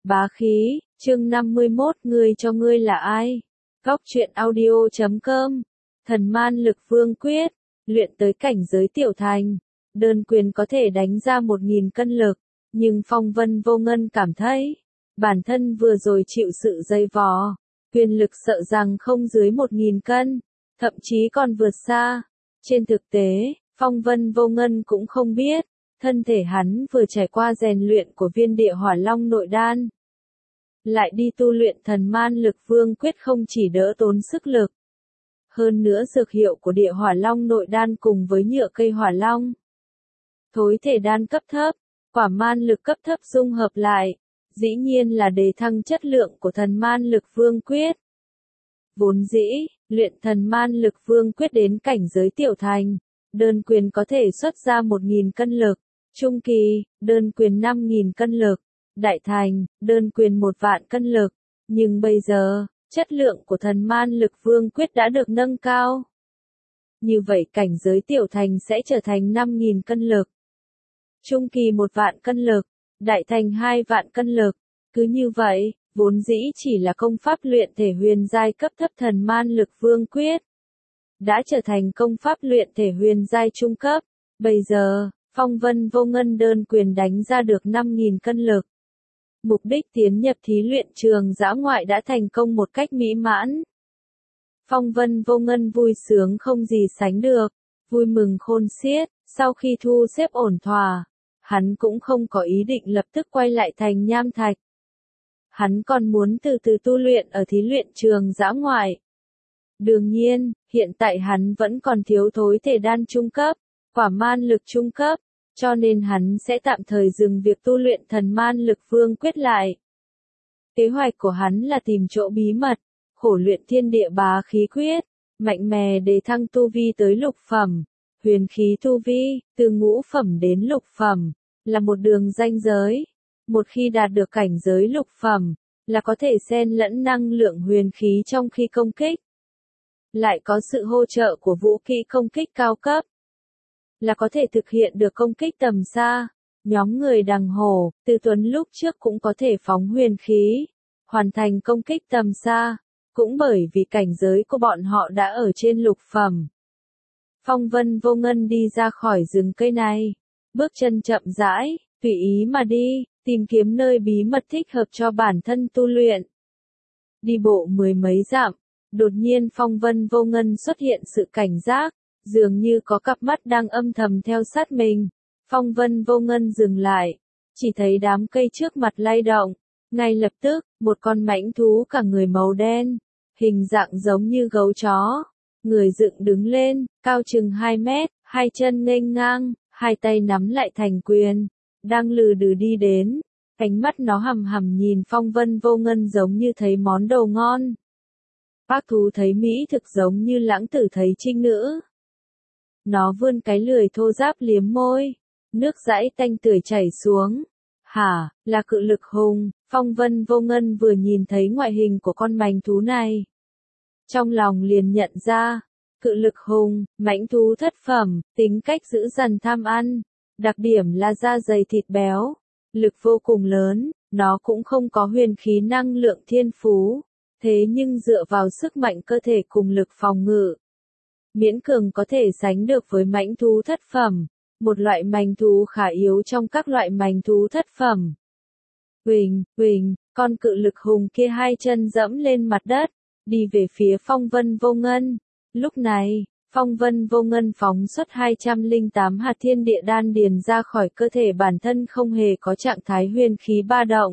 Bá khí, chương 51, người cho ngươi là ai? Góc truyện audio.com. Thần man lực vương quyết, luyện tới cảnh giới tiểu thành, đơn quyền có thể đánh ra 1000 cân lực, nhưng Phong Vân Vô Ngân cảm thấy, bản thân vừa rồi chịu sự dày vò, quyền lực sợ rằng không dưới 1000 cân, thậm chí còn vượt xa. Trên thực tế, Phong Vân Vô Ngân cũng không biết, thân thể hắn vừa trải qua rèn luyện của viên địa hỏa long nội đan. Lại đi tu luyện thần man lực vương quyết không chỉ đỡ tốn sức lực. Hơn nữa dược hiệu của địa hỏa long nội đan cùng với nhựa cây hỏa long. Thối thể đan cấp thấp, quả man lực cấp thấp dung hợp lại, dĩ nhiên là đề thăng chất lượng của thần man lực vương quyết. Vốn dĩ, luyện thần man lực vương quyết đến cảnh giới tiểu thành, đơn quyền có thể xuất ra 1000 cân lực, trung kỳ, đơn quyền 5000 cân lực, đại thành, đơn quyền 1.000 cân lực. Nhưng bây giờ, chất lượng của thần man lực vương quyết đã được nâng cao. Như vậy cảnh giới tiểu thành sẽ trở thành 5000 cân lực, trung kỳ 1.000 cân lực, đại thành 2.000 cân lực. Cứ như vậy, vốn dĩ chỉ là công pháp luyện thể huyền giai cấp thấp thần man lực vương quyết, đã trở thành công pháp luyện thể huyền giai trung cấp. Bây giờ, Phong Vân Vô Ngân đơn quyền đánh ra được 5000 cân lực. Mục đích tiến nhập thí luyện trường dã ngoại đã thành công một cách mỹ mãn. Phong Vân Vô Ngân vui sướng không gì sánh được, vui mừng khôn xiết. Sau khi thu xếp ổn thỏa, hắn cũng không có ý định lập tức quay lại thành Nham Thạch. Hắn còn muốn từ từ tu luyện ở thí luyện trường dã ngoại. Đương nhiên, hiện tại hắn vẫn còn thiếu thối thể đan trung cấp, quả man lực trung cấp, cho nên hắn sẽ tạm thời dừng việc tu luyện thần man lực vương quyết lại. Kế hoạch của hắn là tìm chỗ bí mật, khổ luyện thiên địa bá khí quyết, mạnh mẽ đề thăng tu vi tới lục phẩm. Huyền khí tu vi, từ ngũ phẩm đến lục phẩm, là một đường ranh giới. Một khi đạt được cảnh giới lục phẩm, là có thể xen lẫn năng lượng huyền khí trong khi công kích. Lại có sự hỗ trợ của vũ khí công kích cao cấp, là có thể thực hiện được công kích tầm xa. Nhóm người đằng hổ, Từ Tuấn lúc trước cũng có thể phóng huyền khí, hoàn thành công kích tầm xa, cũng bởi vì cảnh giới của bọn họ đã ở trên lục phẩm. Phong Vân Vô Ngân đi ra khỏi rừng cây này, bước chân chậm rãi, tùy ý mà đi, tìm kiếm nơi bí mật thích hợp cho bản thân tu luyện. Đi bộ 10 mấy dặm, đột nhiên Phong Vân Vô Ngân xuất hiện sự cảnh giác, dường như có cặp mắt đang âm thầm theo sát mình. Phong Vân Vô Ngân dừng lại, chỉ thấy đám cây trước mặt lay động, ngay lập tức, một con mãnh thú cả người màu đen, hình dạng giống như gấu chó. Người dựng đứng lên, cao chừng 2 mét, hai chân nghênh ngang, hai tay nắm lại thành quyền, đang lừ đừ đi đến. Cánh mắt nó hằm hằm nhìn Phong Vân Vô Ngân giống như thấy món đồ ngon. Bác thú thấy mỹ thực giống như lãng tử thấy trinh nữ. Nó vươn cái lưỡi thô ráp liếm môi, nước dãi tanh tưởi chảy xuống. Hả, là cự lực hùng. Phong Vân Vô Ngân vừa nhìn thấy ngoại hình của con mãnh thú này, trong lòng liền nhận ra, cự lực hùng, mãnh thú thất phẩm, tính cách dữ dằn tham ăn, đặc điểm là da dày thịt béo, lực vô cùng lớn. Nó cũng không có huyền khí năng lượng thiên phú, thế nhưng dựa vào sức mạnh cơ thể cùng lực phòng ngự, miễn cường có thể sánh được với mãnh thú thất phẩm, một loại mãnh thú khá yếu trong các loại mãnh thú thất phẩm. Huỳnh, huỳnh, con cự lực hùng kia hai chân dẫm lên mặt đất, đi về phía Phong Vân Vô Ngân. Lúc này, Phong Vân Vô Ngân phóng xuất 208 hạt thiên địa đan điền ra khỏi cơ thể bản thân, không hề có trạng thái huyền khí ba động.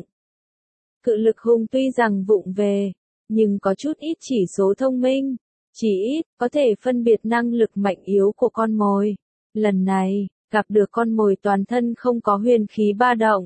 Cự lực hùng tuy rằng vụng về, nhưng có chút ít chỉ số thông minh, chỉ ít có thể phân biệt năng lực mạnh yếu của con mồi. Lần này, gặp được con mồi toàn thân không có huyền khí ba động,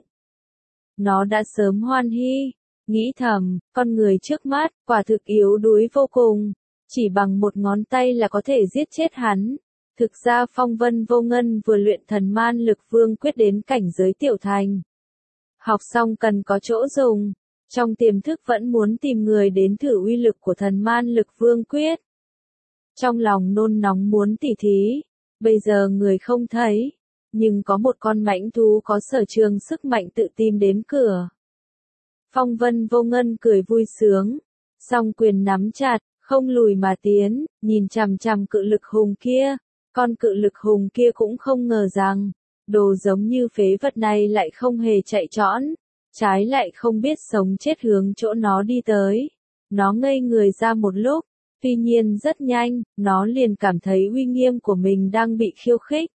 nó đã sớm hoan hỉ, nghĩ thầm, con người trước mắt, quả thực yếu đuối vô cùng, chỉ bằng một ngón tay là có thể giết chết hắn. Thực ra Phong Vân Vô Ngân vừa luyện thần man lực vương quyết đến cảnh giới tiểu thành. Học xong cần có chỗ dùng, trong tiềm thức vẫn muốn tìm người đến thử uy lực của thần man lực vương quyết. Trong lòng nôn nóng muốn tỉ thí, bây giờ người không thấy, nhưng có một con mãnh thú có sở trường sức mạnh tự tìm đến cửa. Phong Vân Vô Ngân cười vui sướng, song quyền nắm chặt, không lùi mà tiến, nhìn chằm chằm cự lực hùng kia. Con cự lực hùng kia cũng không ngờ rằng, đồ giống như phế vật này lại không hề chạy trõn, trái lại không biết sống chết hướng chỗ nó đi tới. Nó ngây người ra một lúc, tuy nhiên rất nhanh, nó liền cảm thấy uy nghiêm của mình đang bị khiêu khích.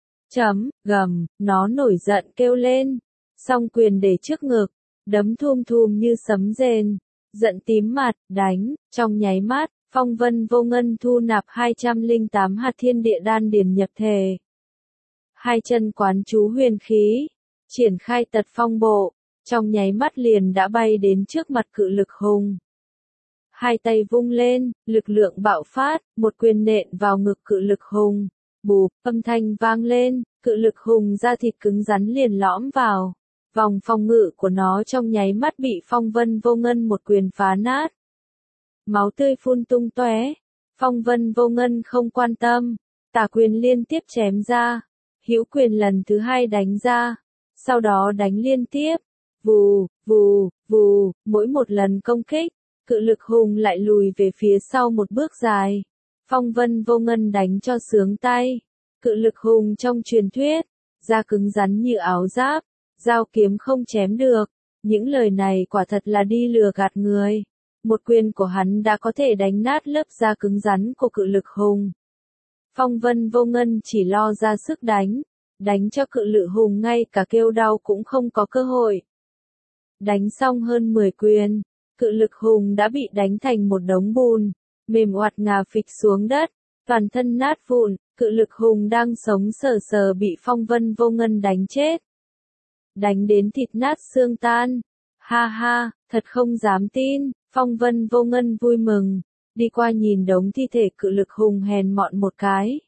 Gầm, nó nổi giận kêu lên, song quyền để trước ngực, đấm thum thum như sấm rền, giận tím mặt, đánh, trong nháy mắt, Phong Vân Vô Ngân thu nạp 208 hạt thiên địa đan điền nhập thể. Hai chân quán chú huyền khí, triển khai tật phong bộ, trong nháy mắt liền đã bay đến trước mặt cự lực hùng. Hai tay vung lên, lực lượng bạo phát, một quyền nện vào ngực cự lực hùng. Bụp, âm thanh vang lên, cự lực hùng da thịt cứng rắn liền lõm vào. Vòng phòng ngự của nó trong nháy mắt bị Phong Vân Vô Ngân một quyền phá nát. Máu tươi phun tung tóe. Phong Vân Vô Ngân không quan tâm, tả quyền liên tiếp chém ra, hữu quyền lần thứ hai đánh ra, sau đó đánh liên tiếp, vù, vù, vù, mỗi một lần công kích, cự lực hùng lại lùi về phía sau một bước dài. Phong Vân Vô Ngân đánh cho sướng tay, cự lực hùng trong truyền thuyết, da cứng rắn như áo giáp, dao kiếm không chém được, những lời này quả thật là đi lừa gạt người. Một quyền của hắn đã có thể đánh nát lớp da cứng rắn của cự lực hùng. Phong Vân Vô Ngân chỉ lo ra sức đánh cho cự lực hùng ngay cả kêu đau cũng không có cơ hội. Đánh xong hơn 10 quyền, cự lực hùng đã bị đánh thành một đống bùn, mềm oặt ngả phịch xuống đất, toàn thân nát vụn, cự lực hùng đang sống sờ sờ bị Phong Vân Vô Ngân đánh chết. Đánh đến thịt nát xương tan. Ha ha, thật không dám tin, Phong Vân Vô Ngân vui mừng, đi qua nhìn đống thi thể cự lực hùng hèn mọn một cái.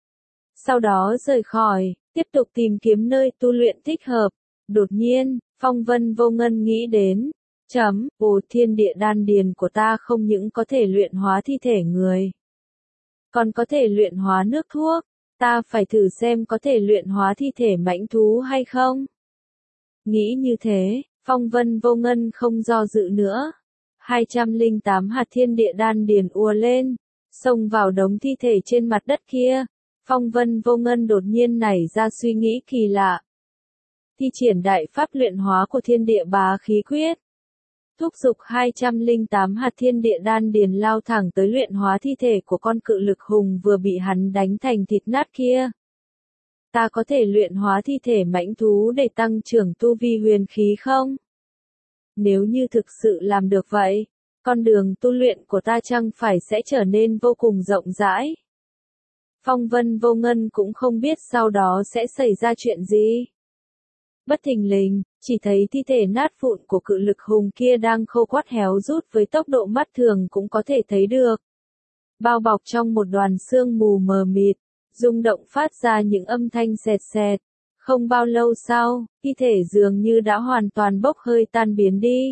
Sau đó rời khỏi, tiếp tục tìm kiếm nơi tu luyện thích hợp. Đột nhiên, Phong Vân Vô Ngân nghĩ đến, thiên địa đan điền của ta không những có thể luyện hóa thi thể người, còn có thể luyện hóa nước thuốc, ta phải thử xem có thể luyện hóa thi thể mãnh thú hay không. Nghĩ như thế, Phong Vân Vô Ngân không do dự nữa. 208 hạt thiên địa đan điền ùa lên, xông vào đống thi thể trên mặt đất kia. Phong Vân Vô Ngân đột nhiên nảy ra suy nghĩ kỳ lạ. Thi triển đại pháp luyện hóa của thiên địa bá khí quyết. Thúc giục 208 hạt thiên địa đan điền lao thẳng tới luyện hóa thi thể của con cự lực hùng vừa bị hắn đánh thành thịt nát kia. Ta có thể luyện hóa thi thể mãnh thú để tăng trưởng tu vi huyền khí không? Nếu như thực sự làm được vậy, con đường tu luyện của ta chăng phải sẽ trở nên vô cùng rộng rãi. Phong Vân Vô Ngân cũng không biết sau đó sẽ xảy ra chuyện gì. Bất thình lình, chỉ thấy thi thể nát vụn của cự lực hùng kia đang khô quắt héo rút với tốc độ mắt thường cũng có thể thấy được. Bao bọc trong một đoàn sương mù mờ mịt, rung động phát ra những âm thanh sệt sệt. Không bao lâu sau, thi thể dường như đã hoàn toàn bốc hơi tan biến đi.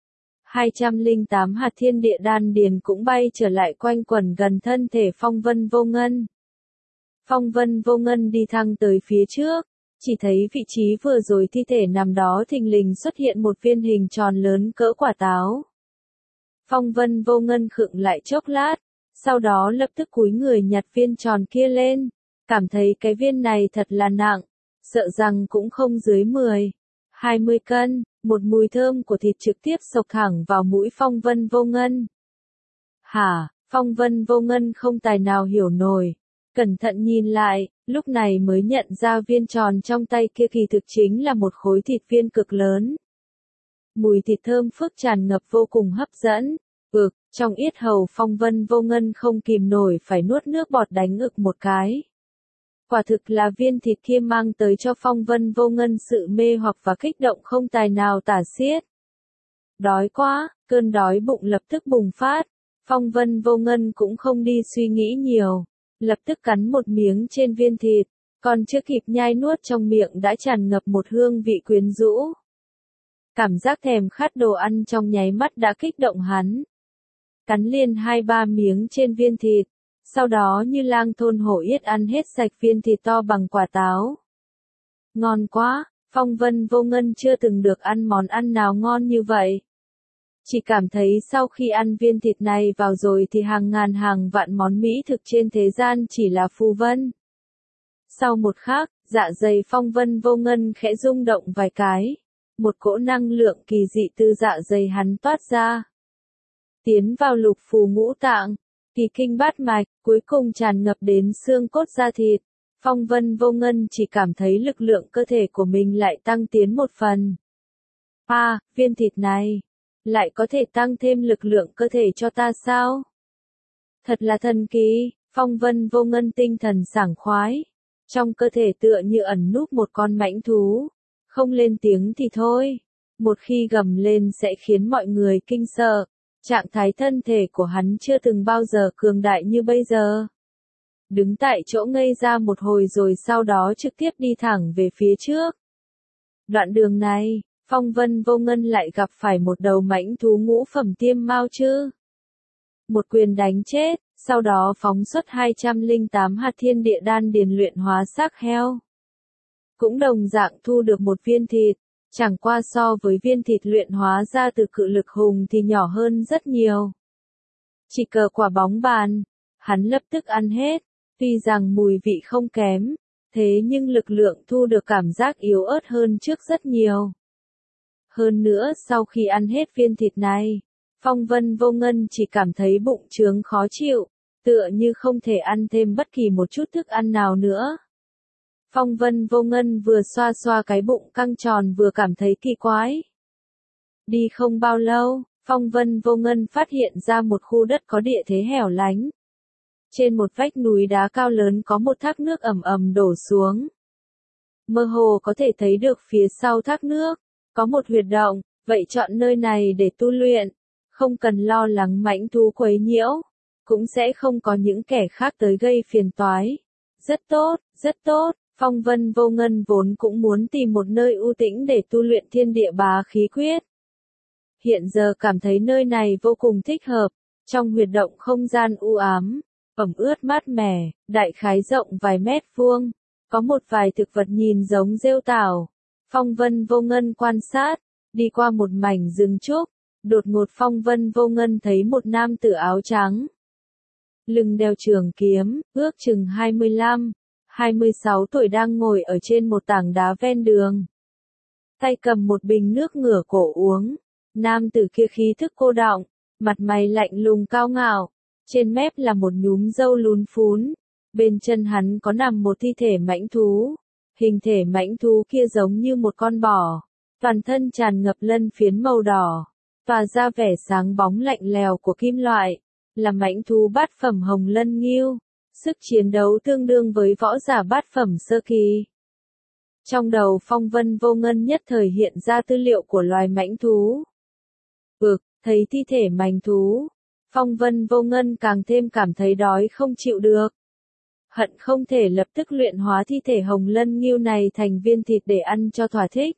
208 hạt thiên địa đan điền cũng bay trở lại quanh quẩn gần thân thể Phong Vân Vô Ngân. Phong Vân Vô Ngân đi thẳng tới phía trước, chỉ thấy vị trí vừa rồi thi thể nằm đó thình lình xuất hiện một viên hình tròn lớn cỡ quả táo. Phong Vân Vô Ngân khựng lại chốc lát, sau đó lập tức cúi người nhặt viên tròn kia lên, cảm thấy cái viên này thật là nặng, sợ rằng cũng không dưới 20 cân, một mùi thơm của thịt trực tiếp xộc thẳng vào mũi Phong Vân Vô Ngân. Hả, Phong Vân Vô Ngân không tài nào hiểu nổi, cẩn thận nhìn lại, lúc này mới nhận ra viên tròn trong tay kia kỳ thực chính là một khối thịt viên cực lớn. Mùi thịt thơm phức tràn ngập vô cùng hấp dẫn, trong yết hầu Phong Vân Vô Ngân không kìm nổi phải nuốt nước bọt đánh ực một cái. Quả thực là viên thịt kia mang tới cho Phong Vân Vô Ngân sự mê hoặc và kích động không tài nào tả xiết. Đói quá, cơn đói bụng lập tức bùng phát, Phong Vân Vô Ngân cũng không đi suy nghĩ nhiều, lập tức cắn một miếng trên viên thịt, còn chưa kịp nhai nuốt trong miệng đã tràn ngập một hương vị quyến rũ. Cảm giác thèm khát đồ ăn trong nháy mắt đã kích động hắn. Cắn liền 2-3 miếng trên viên thịt, sau đó như lang thôn hổ yết ăn hết sạch viên thịt to bằng quả táo. Ngon quá, Phong Vân Vô Ngân chưa từng được ăn món ăn nào ngon như vậy. Chỉ cảm thấy sau khi ăn viên thịt này vào rồi thì hàng ngàn hàng vạn món mỹ thực trên thế gian chỉ là phù vân. Sau một khắc, dạ dày Phong Vân Vô Ngân khẽ rung động vài cái. Một cỗ năng lượng kỳ dị từ dạ dày hắn toát ra. Tiến vào lục phủ ngũ tạng, kỳ kinh bát mạch, cuối cùng tràn ngập đến xương cốt da thịt. Phong Vân Vô Ngân chỉ cảm thấy lực lượng cơ thể của mình lại tăng tiến một phần. Viên thịt này, lại có thể tăng thêm lực lượng cơ thể cho ta sao? Thật là thần kỳ, Phong Vân Vô Ngân tinh thần sảng khoái. Trong cơ thể tựa như ẩn núp một con mãnh thú. Không lên tiếng thì thôi. Một khi gầm lên sẽ khiến mọi người kinh sợ. Trạng thái thân thể của hắn chưa từng bao giờ cường đại như bây giờ. Đứng tại chỗ ngây ra một hồi rồi sau đó trực tiếp đi thẳng về phía trước. Đoạn đường này, Phong Vân Vô Ngân lại gặp phải một đầu mãnh thú ngũ phẩm tiêm mao chứ. Một quyền đánh chết, sau đó phóng xuất 208 hạt thiên địa đan điền luyện hóa xác heo. Cũng đồng dạng thu được một viên thịt, chẳng qua so với viên thịt luyện hóa ra từ cự lực hùng thì nhỏ hơn rất nhiều. Chỉ cờ quả bóng bàn, hắn lập tức ăn hết, tuy rằng mùi vị không kém, thế nhưng lực lượng thu được cảm giác yếu ớt hơn trước rất nhiều. Hơn nữa sau khi ăn hết viên thịt này, Phong Vân Vô Ngân chỉ cảm thấy bụng trướng khó chịu, tựa như không thể ăn thêm bất kỳ một chút thức ăn nào nữa. Phong Vân Vô Ngân vừa xoa xoa cái bụng căng tròn vừa cảm thấy kỳ quái. Đi không bao lâu, Phong Vân Vô Ngân phát hiện ra một khu đất có địa thế hẻo lánh. Trên một vách núi đá cao lớn có một thác nước ầm ầm đổ xuống. Mơ hồ có thể thấy được phía sau thác nước, có một huyệt động, vậy chọn nơi này để tu luyện, không cần lo lắng mãnh thú quấy nhiễu, cũng sẽ không có những kẻ khác tới gây phiền toái. Rất tốt, rất tốt. Phong Vân Vô Ngân vốn cũng muốn tìm một nơi u tĩnh để tu luyện thiên địa bá khí quyết. Hiện giờ cảm thấy nơi này vô cùng thích hợp, trong huyệt động không gian u ám, ẩm ướt mát mẻ, đại khái rộng vài mét vuông, có một vài thực vật nhìn giống rêu tảo. Phong Vân Vô Ngân quan sát, đi qua một mảnh rừng trúc, đột ngột Phong Vân Vô Ngân thấy một nam tử áo trắng. Lưng đeo trường kiếm, ước chừng 25-26 tuổi đang ngồi ở trên một tảng đá ven đường. Tay cầm một bình nước ngửa cổ uống. Nam tử kia khí thức cô đọng, mặt mày lạnh lùng cao ngạo. Trên mép là một nhúm râu lún phún. Bên chân hắn có nằm một thi thể mãnh thú. Hình thể mãnh thú kia giống như một con bò. Toàn thân tràn ngập lân phiến màu đỏ. Tỏa ra vẻ sáng bóng lạnh lèo của kim loại. Là mãnh thú bát phẩm hồng lân ngưu. Sức chiến đấu tương đương với võ giả bát phẩm sơ kỳ. Trong đầu Phong Vân Vô Ngân nhất thời hiện ra tư liệu của loài mãnh thú. Thấy thi thể mãnh thú, Phong Vân Vô Ngân càng thêm cảm thấy đói không chịu được. Hận không thể lập tức luyện hóa thi thể hồng lân ngưu này thành viên thịt để ăn cho thỏa thích.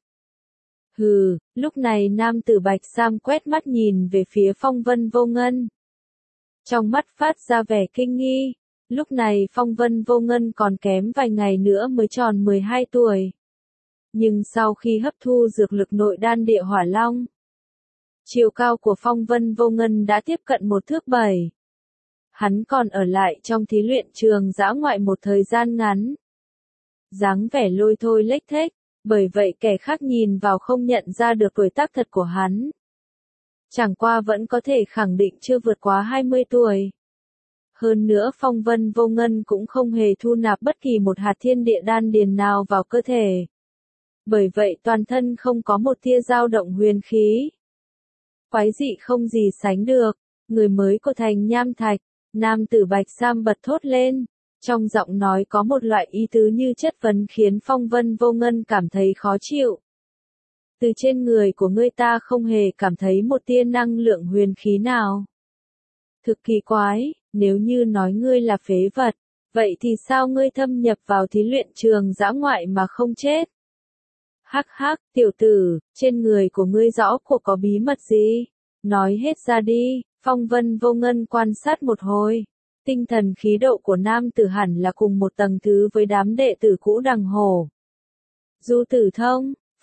Lúc này nam tử Bạch Sam quét mắt nhìn về phía Phong Vân Vô Ngân. Trong mắt phát ra vẻ kinh nghi. Lúc này Phong Vân Vô Ngân còn kém vài ngày nữa mới tròn 12 tuổi. Nhưng sau khi hấp thu dược lực nội đan địa hỏa long, chiều cao của Phong Vân Vô Ngân đã tiếp cận 1 thước 7. Hắn còn ở lại trong thí luyện trường dã ngoại một thời gian ngắn. Dáng vẻ lôi thôi lếch thếch, bởi vậy kẻ khác nhìn vào không nhận ra được tuổi tác thật của hắn. Chẳng qua vẫn có thể khẳng định chưa vượt quá 20 tuổi. Hơn nữa Phong Vân Vô Ngân cũng không hề thu nạp bất kỳ một hạt thiên địa đan điền nào vào cơ thể. Bởi vậy toàn thân không có một tia dao động huyền khí. Quái dị không gì sánh được, người mới của thành nham thạch, nam tử Bạch Sam bật thốt lên. Trong giọng nói có một loại ý tứ như chất vấn khiến Phong Vân Vô Ngân cảm thấy khó chịu. Từ trên người của ngươi ta không hề cảm thấy một tia năng lượng huyền khí nào. Thực kỳ quái, nếu như nói ngươi là phế vật, vậy thì sao ngươi thâm nhập vào thí luyện trường dã ngoại mà không chết? Hắc hắc, tiểu tử, trên người của ngươi rõ cuộc có bí mật gì? Nói hết ra đi. Phong Vân Vô Ngân quan sát một hồi. Tinh thần khí độ của nam tử hẳn là cùng một tầng thứ với đám đệ tử cũ đằng hổ. Du Tử Thông,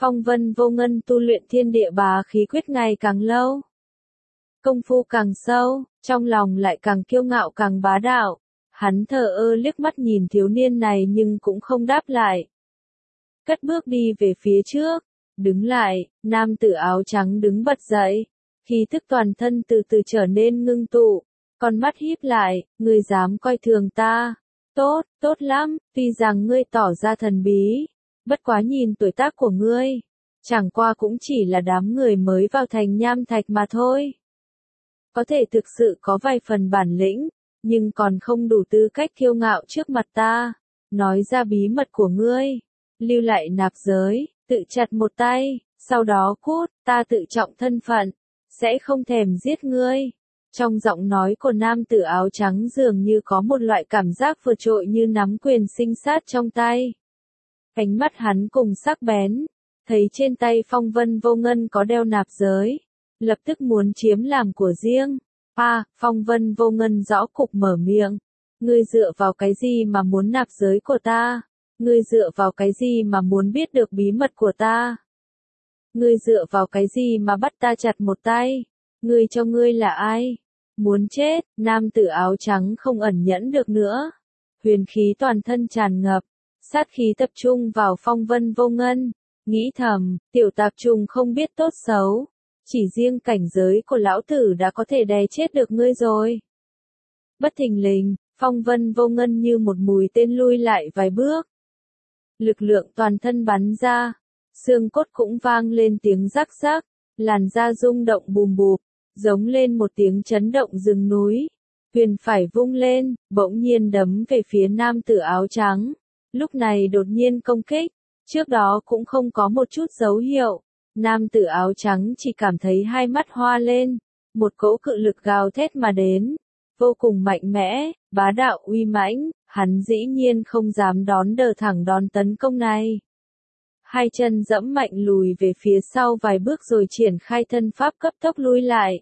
Phong Vân Vô Ngân tu luyện thiên địa bá khí quyết ngày càng lâu. Công phu càng sâu, trong lòng lại càng kiêu ngạo càng bá đạo. Hắn thờ ơ liếc mắt nhìn thiếu niên này nhưng cũng không đáp lại. Cất bước đi về phía trước, đứng lại, nam tử áo trắng đứng bật dậy. Khí thức toàn thân từ từ trở nên ngưng tụ, con mắt híp lại, ngươi dám coi thường ta. Tốt, tốt lắm, tuy rằng ngươi tỏ ra thần bí, bất quá nhìn tuổi tác của ngươi, chẳng qua cũng chỉ là đám người mới vào thành Nham Thạch mà thôi. Có thể thực sự có vài phần bản lĩnh, nhưng còn không đủ tư cách kiêu ngạo trước mặt ta. Nói ra bí mật của ngươi, lưu lại nạp giới, tự chặt một tay, sau đó cút, ta tự trọng thân phận, sẽ không thèm giết ngươi. Trong giọng nói của nam tử áo trắng dường như có một loại cảm giác vượt trội như nắm quyền sinh sát trong tay. Ánh mắt hắn cùng sắc bén, thấy trên tay Phong Vân Vô Ngân có đeo nạp giới, lập tức muốn chiếm làm của riêng. Phong Vân Vô Ngân rõ cục mở miệng. Ngươi dựa vào cái gì mà muốn nạp giới của ta? Ngươi dựa vào cái gì mà muốn biết được bí mật của ta? Ngươi dựa vào cái gì mà bắt ta chặt một tay? Ngươi cho ngươi là ai? Muốn chết, nam tử áo trắng không ẩn nhẫn được nữa. Huyền khí toàn thân tràn ngập, sát khí tập trung vào Phong Vân Vô Ngân. Nghĩ thầm, tiểu tạp trùng không biết tốt xấu. Chỉ riêng cảnh giới của lão tử đã có thể đè chết được ngươi rồi. Bất thình lình, Phong Vân Vô Ngân như một mũi tên lui lại vài bước. Lực lượng toàn thân bắn ra, xương cốt cũng vang lên tiếng rắc rắc, làn da rung động bùm bụp, giống lên một tiếng chấn động rừng núi. Huyền phải vung lên, bỗng nhiên đấm về phía nam tử áo trắng. Lúc này đột nhiên công kích, trước đó cũng không có một chút dấu hiệu. Nam tử áo trắng chỉ cảm thấy hai mắt hoa lên, một cỗ cự lực gào thét mà đến, vô cùng mạnh mẽ, bá đạo uy mãnh, hắn dĩ nhiên không dám đón đỡ thẳng đòn tấn công này. Hai chân dẫm mạnh lùi về phía sau vài bước rồi triển khai thân pháp cấp tốc lui lại.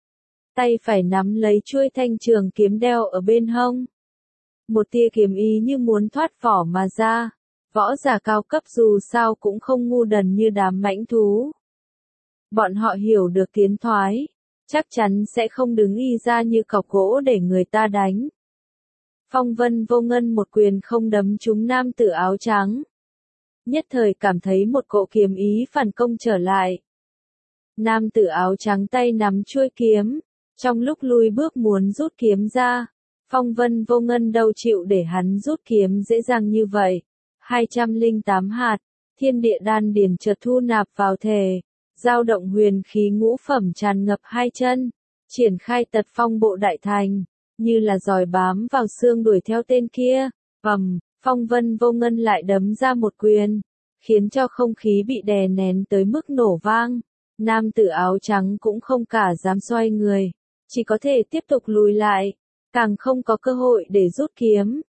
Tay phải nắm lấy chuôi thanh trường kiếm đeo ở bên hông. Một tia kiếm ý như muốn thoát vỏ mà ra. Võ giả cao cấp dù sao cũng không ngu đần như đám mãnh thú. Bọn họ hiểu được tiến thoái, chắc chắn sẽ không đứng y ra như cọc gỗ để người ta đánh. Phong Vân Vô Ngân một quyền không đấm trúng nam tử áo trắng. Nhất thời cảm thấy một cỗ kiếm ý phản công trở lại. Nam tử áo trắng tay nắm chuôi kiếm, trong lúc lùi bước muốn rút kiếm ra. Phong Vân Vô Ngân đâu chịu để hắn rút kiếm dễ dàng như vậy. 208 hạt, thiên địa đan điền chợt thu nạp vào thể, dao động huyền khí ngũ phẩm tràn ngập hai chân, triển khai tật phong bộ đại thành, như là giòi bám vào xương đuổi theo tên kia. Phong Vân Vô Ngân lại đấm ra một quyền, khiến cho không khí bị đè nén tới mức nổ vang. Nam tử áo trắng cũng không cả dám xoay người, chỉ có thể tiếp tục lùi lại, càng không có cơ hội để rút kiếm.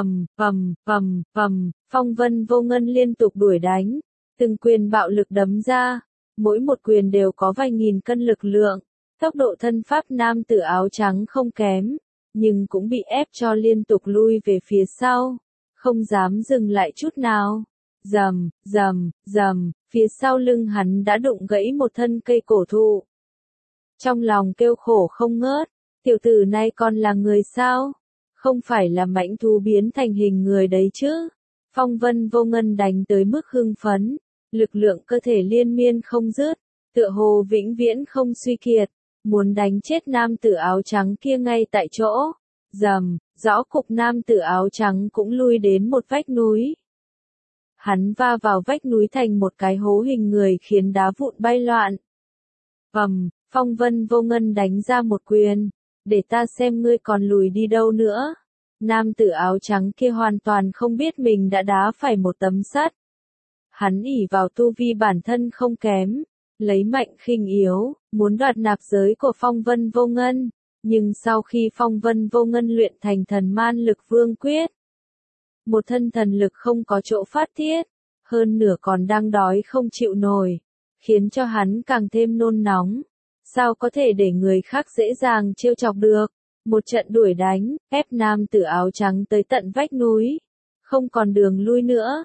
Phong Vân Vô Ngân liên tục đuổi đánh, từng quyền bạo lực đấm ra, mỗi một quyền đều có vài nghìn cân lực lượng. Tốc độ thân pháp nam tử áo trắng không kém, nhưng cũng bị ép cho liên tục lui về phía sau, không dám dừng lại chút nào. Rầm, phía sau lưng hắn đã đụng gãy một thân cây cổ thụ. Trong lòng kêu khổ không ngớt, tiểu tử này còn là người sao? Không phải là mãnh thú biến thành hình người đấy chứ. Phong Vân Vô Ngân đánh tới mức hưng phấn, lực lượng cơ thể liên miên không dứt, tựa hồ vĩnh viễn không suy kiệt, muốn đánh chết nam tử áo trắng kia ngay tại chỗ. Rõ cục nam tử áo trắng cũng lui đến một vách núi. Hắn va vào vách núi thành một cái hố hình người khiến đá vụn bay loạn. Phong Vân Vô Ngân đánh ra một quyền, để ta xem ngươi còn lùi đi đâu nữa. Nam tử áo trắng kia hoàn toàn không biết mình đã đá phải một tấm sắt. Hắn ỷ vào tu vi bản thân không kém, lấy mạnh khinh yếu, muốn đoạt nạp giới của Phong Vân Vô Ngân. Nhưng sau khi Phong Vân Vô Ngân luyện thành thần man lực vương quyết, một thân thần lực không có chỗ phát tiết, hơn nửa còn đang đói không chịu nổi, khiến cho hắn càng thêm nôn nóng. Sao có thể để người khác dễ dàng trêu chọc được? Một trận đuổi đánh, ép nam tử áo trắng tới tận vách núi, không còn đường lui nữa.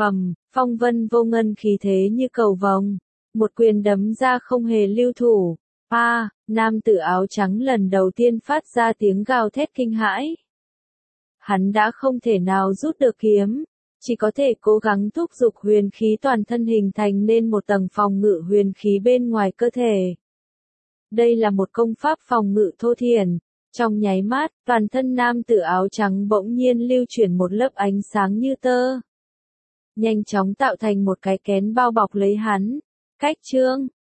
phong vân vô ngân khí thế như cầu vồng. Một quyền đấm ra không hề lưu thủ. Nam tử áo trắng lần đầu tiên phát ra tiếng gào thét kinh hãi. Hắn đã không thể nào rút được kiếm, chỉ có thể cố gắng thúc giục huyền khí toàn thân hình thành nên một tầng phòng ngự huyền khí bên ngoài cơ thể. Đây là một công pháp phòng ngự thô thiển. Trong nháy mắt, toàn thân nam tử áo trắng bỗng nhiên lưu chuyển một lớp ánh sáng như tơ. Nhanh chóng tạo thành một cái kén bao bọc lấy hắn. Cách chương